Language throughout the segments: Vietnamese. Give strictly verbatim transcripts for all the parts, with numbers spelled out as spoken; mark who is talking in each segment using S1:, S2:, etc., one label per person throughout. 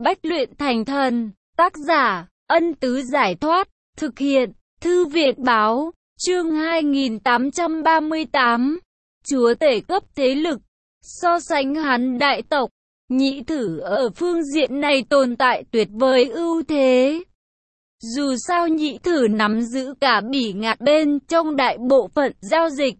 S1: Bách luyện thành thần, tác giả, Ân Tứ Giải Thoát, thực hiện, Thư viện Báo, chương hai nghìn tám trăm ba mươi tám, chúa tể cấp thế lực, so sánh hắn đại tộc, Nhị Thử ở phương diện này tồn tại tuyệt vời ưu thế. Dù sao Nhị Thử nắm giữ cả Bỉ Ngạn bên trong đại bộ phận giao dịch.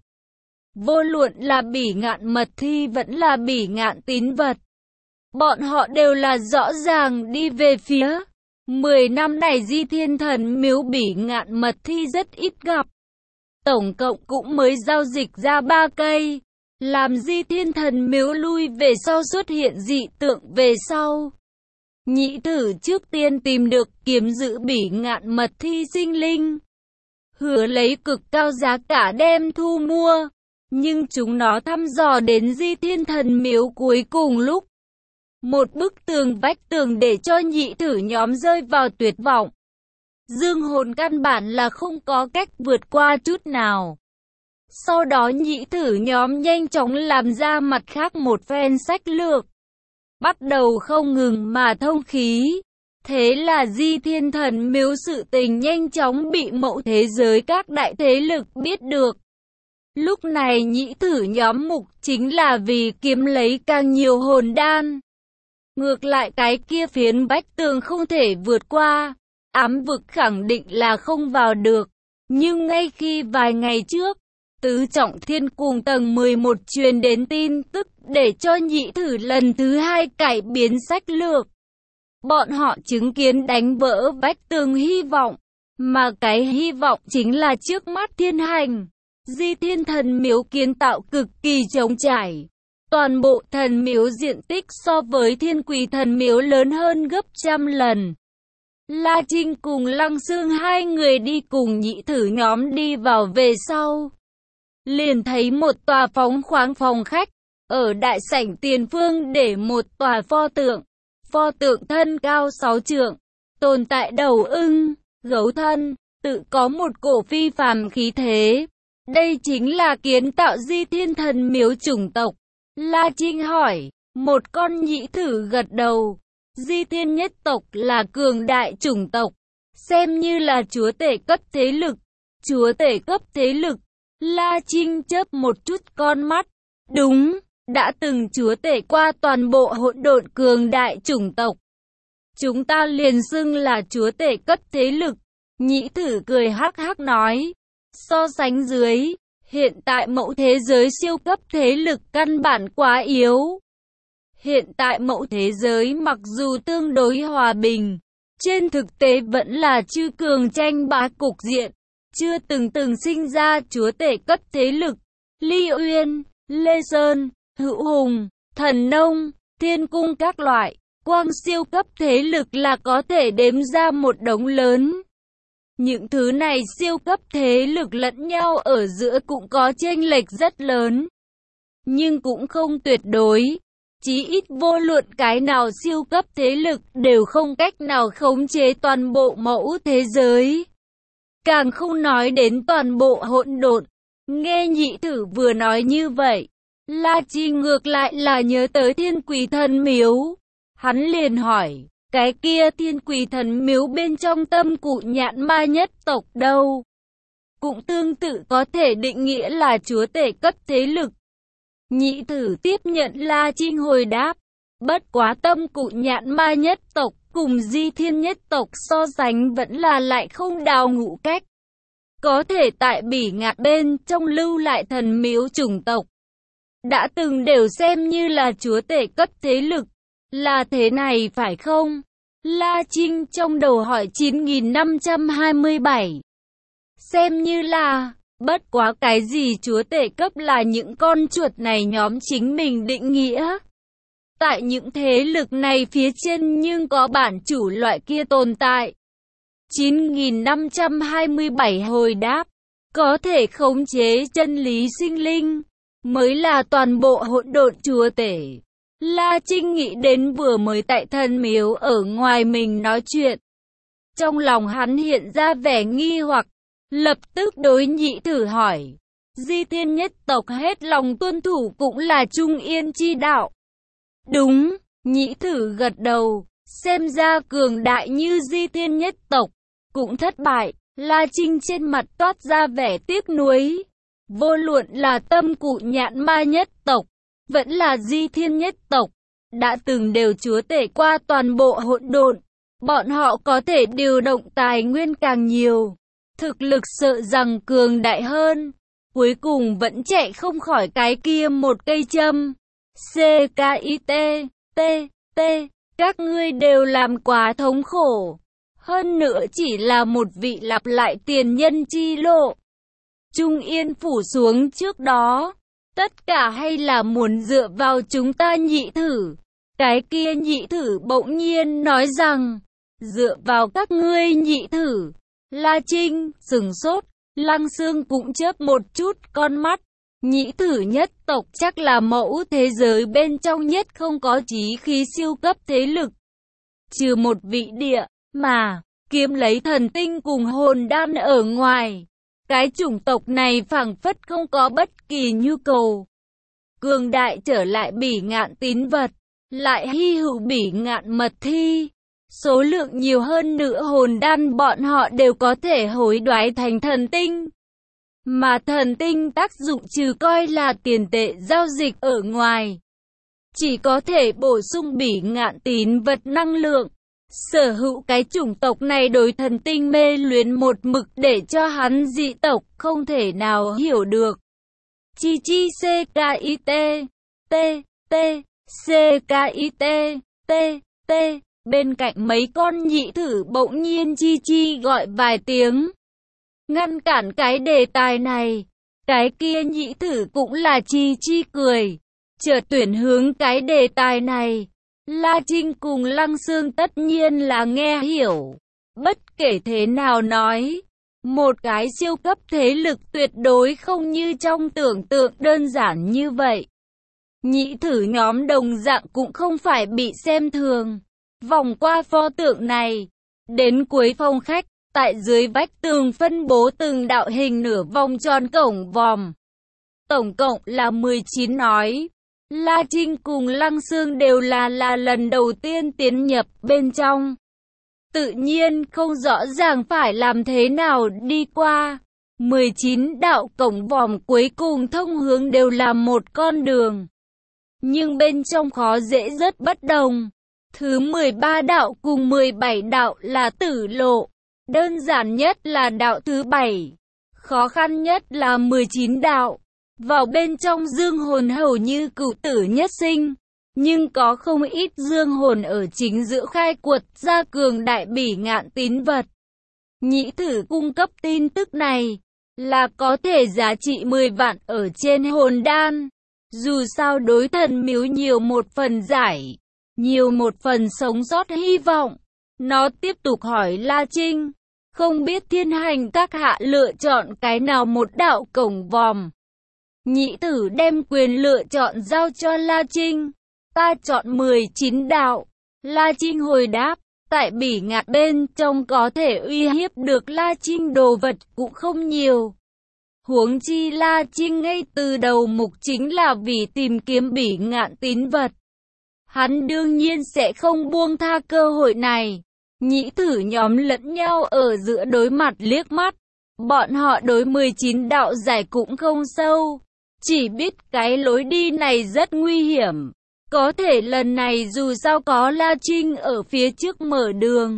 S1: Vô luận là Bỉ Ngạn mật thi vẫn là Bỉ Ngạn tín vật. Bọn họ đều là rõ ràng đi về phía. Mười năm này Di Thiên Thần Miếu Bỉ Ngạn mật thi rất ít gặp. Tổng cộng cũng mới giao dịch ra ba cây. Làm Di Thiên Thần Miếu lui về sau xuất hiện dị tượng về sau. Nhị Thử trước tiên tìm được kiếm giữ Bỉ Ngạn mật thi sinh linh. Hứa lấy cực cao giá cả đem thu mua. Nhưng chúng nó thăm dò đến Di Thiên Thần Miếu cuối cùng lúc. Một bức tường vách tường để cho Nhị Thử nhóm rơi vào tuyệt vọng. Dương hồn căn bản là không có cách vượt qua chút nào. Sau đó Nhị Thử nhóm nhanh chóng làm ra mặt khác một phen sách lược. Bắt đầu không ngừng mà thông khí. Thế là Di Thiên Thần Miếu sự tình nhanh chóng bị mậu thế giới các đại thế lực biết được. Lúc này Nhị Thử nhóm mục chính là vì kiếm lấy càng nhiều hồn đan. Ngược lại cái kia phiến vách tường không thể vượt qua, ám vực khẳng định là không vào được. Nhưng ngay khi vài ngày trước, Tứ Trọng Thiên cùng tầng mười một truyền đến tin tức để cho Nhị Thử lần thứ hai cải biến sách lược. Bọn họ chứng kiến đánh vỡ vách tường hy vọng, mà cái hy vọng chính là trước mắt thiên hành. Di Thiên Thần Miếu kiến tạo cực kỳ trống trải. Toàn bộ thần miếu diện tích so với Thiên Quỷ Thần Miếu lớn hơn gấp trăm lần. La Trinh cùng Lăng Xương hai người đi cùng Nhị Thử nhóm đi vào về sau. Liền thấy một tòa phóng khoáng phòng khách. Ở đại sảnh tiền phương để một tòa pho tượng. Pho tượng thân cao sáu trượng. Tồn tại đầu ưng, gấu thân, tự có một cổ phi phàm khí thế. Đây chính là kiến tạo Di Thiên Thần Miếu chủng tộc. La Trinh hỏi, một con Nhị Thử gật đầu. Di Thiên nhất tộc là cường đại chủng tộc, xem như là chúa tể cấp thế lực. Chúa tể cấp thế lực, La Trinh chớp một chút con mắt. Đúng, đã từng chúa tể qua toàn bộ hỗn độn cường đại chủng tộc. Chúng ta liền xưng là chúa tể cấp thế lực. Nhị Thử cười hắc hắc nói. So sánh dưới, hiện tại mậu thế giới siêu cấp thế lực căn bản quá yếu. Hiện tại mậu thế giới mặc dù tương đối hòa bình, trên thực tế vẫn là chư cường tranh bá cục diện, chưa từng từng sinh ra chúa tể cấp thế lực. Ly Uyên, Lê Sơn, Hữu Hùng, Thần Nông, Thiên Cung các loại, quang siêu cấp thế lực là có thể đếm ra một đống lớn. Những thứ này siêu cấp thế lực lẫn nhau ở giữa cũng có chênh lệch rất lớn. Nhưng cũng không tuyệt đối. Chí ít vô luận cái nào siêu cấp thế lực đều không cách nào khống chế toàn bộ mẫu thế giới. Càng không nói đến toàn bộ hỗn độn. Nghe Nhị Thử vừa nói như vậy, La Trinh ngược lại là nhớ tới Thiên Quỷ Thần Miếu. Hắn liền hỏi. Cái kia Thiên Quỷ Thần Miếu bên trong tâm cụ Nhạn Ma nhất tộc đâu? Cũng tương tự có thể định nghĩa là chúa tể cấp thế lực. Nhị Thử tiếp nhận La Trinh hồi đáp. Bất quá tâm cụ Nhạn Ma nhất tộc cùng Di Thiên nhất tộc so sánh vẫn là lại không đào ngũ cách. Có thể tại Bỉ Ngạn bên trong lưu lại thần miếu chủng tộc. Đã từng đều xem như là chúa tể cấp thế lực. Là thế này phải không? La Trinh trong đầu hỏi chín nghìn năm trăm hai mươi bảy. Xem như là, bất quá cái gì chúa tể cấp là những con chuột này nhóm chính mình định nghĩa. Tại những thế lực này phía trên nhưng có bản chủ loại kia tồn tại. chín nghìn năm trăm hai mươi bảy hồi đáp, có thể khống chế chân lý sinh linh, mới là toàn bộ hỗn độn chúa tể. La Trinh nghĩ đến vừa mới tại thần miếu ở ngoài mình nói chuyện. Trong lòng hắn hiện ra vẻ nghi hoặc, lập tức đối Nhị Thử hỏi. Di Thiên nhất tộc hết lòng tuân thủ cũng là Trung Yên chi đạo. Đúng, Nhị Thử gật đầu, xem ra cường đại như Di Thiên nhất tộc, cũng thất bại. La Trinh trên mặt toát ra vẻ tiếc nuối. Vô luận là Tâm Cụ Nhạn Ma nhất tộc, vẫn là Di Thiên nhất tộc, đã từng đều chúa tể qua toàn bộ hỗn độn. Bọn họ có thể điều động tài nguyên càng nhiều, thực lực sợ rằng cường đại hơn. Cuối cùng vẫn chạy không khỏi cái kia một cây châm. C K I T, T, T, các ngươi đều làm quá thống khổ. Hơn nữa chỉ là một vị lặp lại tiền nhân chi lộ. Trung Yên phủ xuống trước đó, tất cả hay là muốn dựa vào chúng ta nhị thử. Cái kia nhị thử bỗng nhiên nói rằng, dựa vào các ngươi nhị thử. La Trinh sừng sốt, Lăng Xương cũng chớp một chút con mắt. Nhị thử nhất tộc chắc là mẫu thế giới bên trong nhất không có chí khí siêu cấp thế lực. Trừ một vị địa, mà, kiếm lấy thần tinh cùng hồn đan ở ngoài. Cái chủng tộc này phảng phất không có bất kỳ nhu cầu. Cường đại trở lại bỉ ngạn tín vật, lại hy hữu bỉ ngạn mật thi. Số lượng nhiều hơn nữa hồn đan bọn họ đều có thể hối đoái thành thần tinh. Mà thần tinh tác dụng trừ coi là tiền tệ giao dịch ở ngoài, chỉ có thể bổ sung bỉ ngạn tín vật năng lượng. Sở hữu cái chủng tộc này đối thần tinh mê luyến một mực để cho hắn dị tộc không thể nào hiểu được. Chi chi C K I T, T, T, C K I T, T, T. Bên cạnh mấy con nhị thử bỗng nhiên chi chi gọi vài tiếng, ngăn cản cái đề tài này. Cái kia nhị thử cũng là chi chi cười, chợt tuyển hướng cái đề tài này. La Trinh cùng Lăng Xương tất nhiên là nghe hiểu. Bất kể thế nào nói, một cái siêu cấp thế lực tuyệt đối không như trong tưởng tượng đơn giản như vậy. Nhị thử nhóm đồng dạng cũng không phải bị xem thường. Vòng qua pho tượng này, đến cuối phòng khách, tại dưới vách tường phân bố từng đạo hình nửa vòng tròn cổng vòm. Tổng cộng là mười chín nói. La Trinh cùng Lăng Xương đều là là lần đầu tiên tiến nhập bên trong. Tự nhiên không rõ ràng phải làm thế nào đi qua. mười chín đạo cổng vòm cuối cùng thông hướng đều là một con đường. Nhưng bên trong khó dễ rất bất đồng. Thứ mười ba đạo cùng mười bảy đạo là tử lộ. Đơn giản nhất là đạo thứ bảy. Khó khăn nhất là mười chín đạo. Vào bên trong dương hồn hầu như cửu tử nhất sinh. Nhưng có không ít dương hồn ở chính giữa khai quật ra cường đại bỉ ngạn tín vật. Nhị thử cung cấp tin tức này là có thể giá trị mười vạn ở trên hồn đan. Dù sao đối thần miếu nhiều một phần giải, nhiều một phần sống sót hy vọng. Nó tiếp tục hỏi La Trinh, không biết thiên hành các hạ lựa chọn cái nào một đạo cổng vòm. Nhị thử đem quyền lựa chọn giao cho La Trinh. Ta chọn mười chín đạo. La Trinh hồi đáp, tại bỉ ngạn bên trong có thể uy hiếp được La Trinh đồ vật cũng không nhiều. Huống chi La Trinh ngay từ đầu mục chính là vì tìm kiếm bỉ ngạn tín vật. Hắn đương nhiên sẽ không buông tha cơ hội này. Nhị thử nhóm lẫn nhau ở giữa đối mặt liếc mắt. Bọn họ đối mười chín đạo giải cũng không sâu. Chỉ biết cái lối đi này rất nguy hiểm. Có thể lần này dù sao có La Trinh ở phía trước mở đường.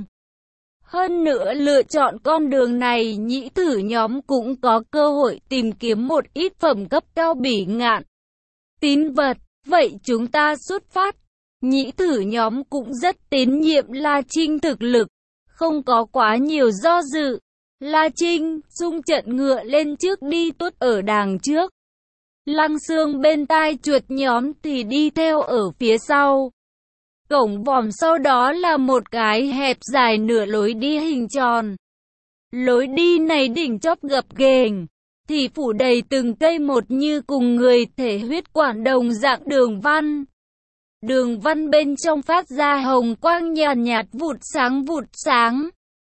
S1: Hơn nữa lựa chọn con đường này nhị thử nhóm cũng có cơ hội tìm kiếm một ít phẩm cấp cao bỉ ngạn tín vật. Vậy chúng ta xuất phát. Nhị thử nhóm cũng rất tín nhiệm La Trinh thực lực. Không có quá nhiều do dự. La Trinh xung trận ngựa lên trước đi tuốt ở đàng trước. Lăng Xương bên tai chuột nhóm thì đi theo ở phía sau. Cổng vòm sau đó là một cái hẹp dài nửa lối đi hình tròn. Lối đi này đỉnh chóp gập ghềnh, thì phủ đầy từng cây một như cùng người thể huyết quản đồng dạng đường văn. Đường văn bên trong phát ra hồng quang nhàn nhạt, nhạt vụt sáng vụt sáng.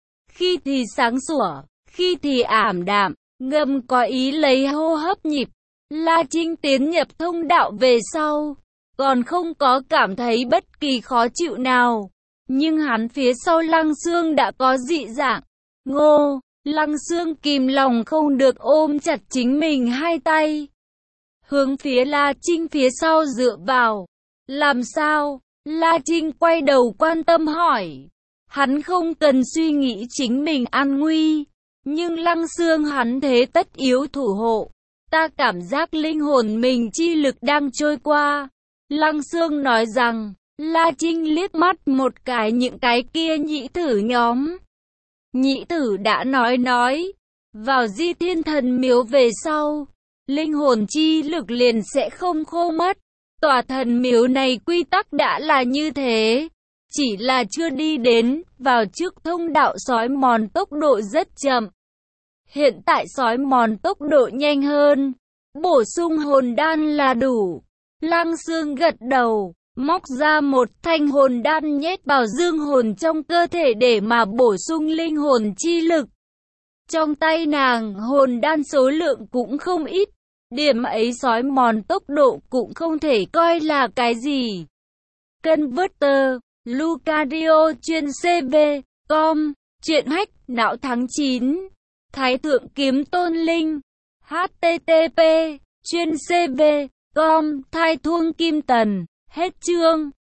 S1: Khi thì sáng sủa, khi thì ảm đạm, ngầm có ý lấy hô hấp nhịp. La Trinh tiến nhập thông đạo về sau, còn không có cảm thấy bất kỳ khó chịu nào. Nhưng hắn phía sau Lăng Xương đã có dị dạng. Ngô, Lăng Xương kìm lòng không được ôm chặt chính mình hai tay. Hướng phía La Trinh phía sau dựa vào. Làm sao? La Trinh quay đầu quan tâm hỏi. Hắn không cần suy nghĩ chính mình an nguy. Nhưng Lăng Xương hắn thế tất yếu thủ hộ. Ta cảm giác linh hồn mình chi lực đang trôi qua. Lăng Xương nói rằng. La Trinh liếc mắt một cái những cái kia nhĩ tử nhóm. Nhĩ tử đã nói nói. Vào Di Thiên Thần Miếu về sau. Linh hồn chi lực liền sẽ không khô mất. Tòa thần miếu này quy tắc đã là như thế. Chỉ là chưa đi đến, vào trước thông đạo sói mòn tốc độ rất chậm. Hiện tại sói mòn tốc độ nhanh hơn. Bổ sung hồn đan là đủ. Lăng Xương gật đầu, móc ra một thanh hồn đan nhét vào dương hồn trong cơ thể để mà bổ sung linh hồn chi lực. Trong tay nàng, hồn đan số lượng cũng không ít. Điểm ấy sói mòn tốc độ cũng không thể coi là cái gì. Converter, Lucario chuyên xê vê, com, truyện hách, não tháng chín. Thái thượng kiếm tôn linh. hát tê tê pê, chuyên xê vê, com, thai thuông kim tần. Hết chương.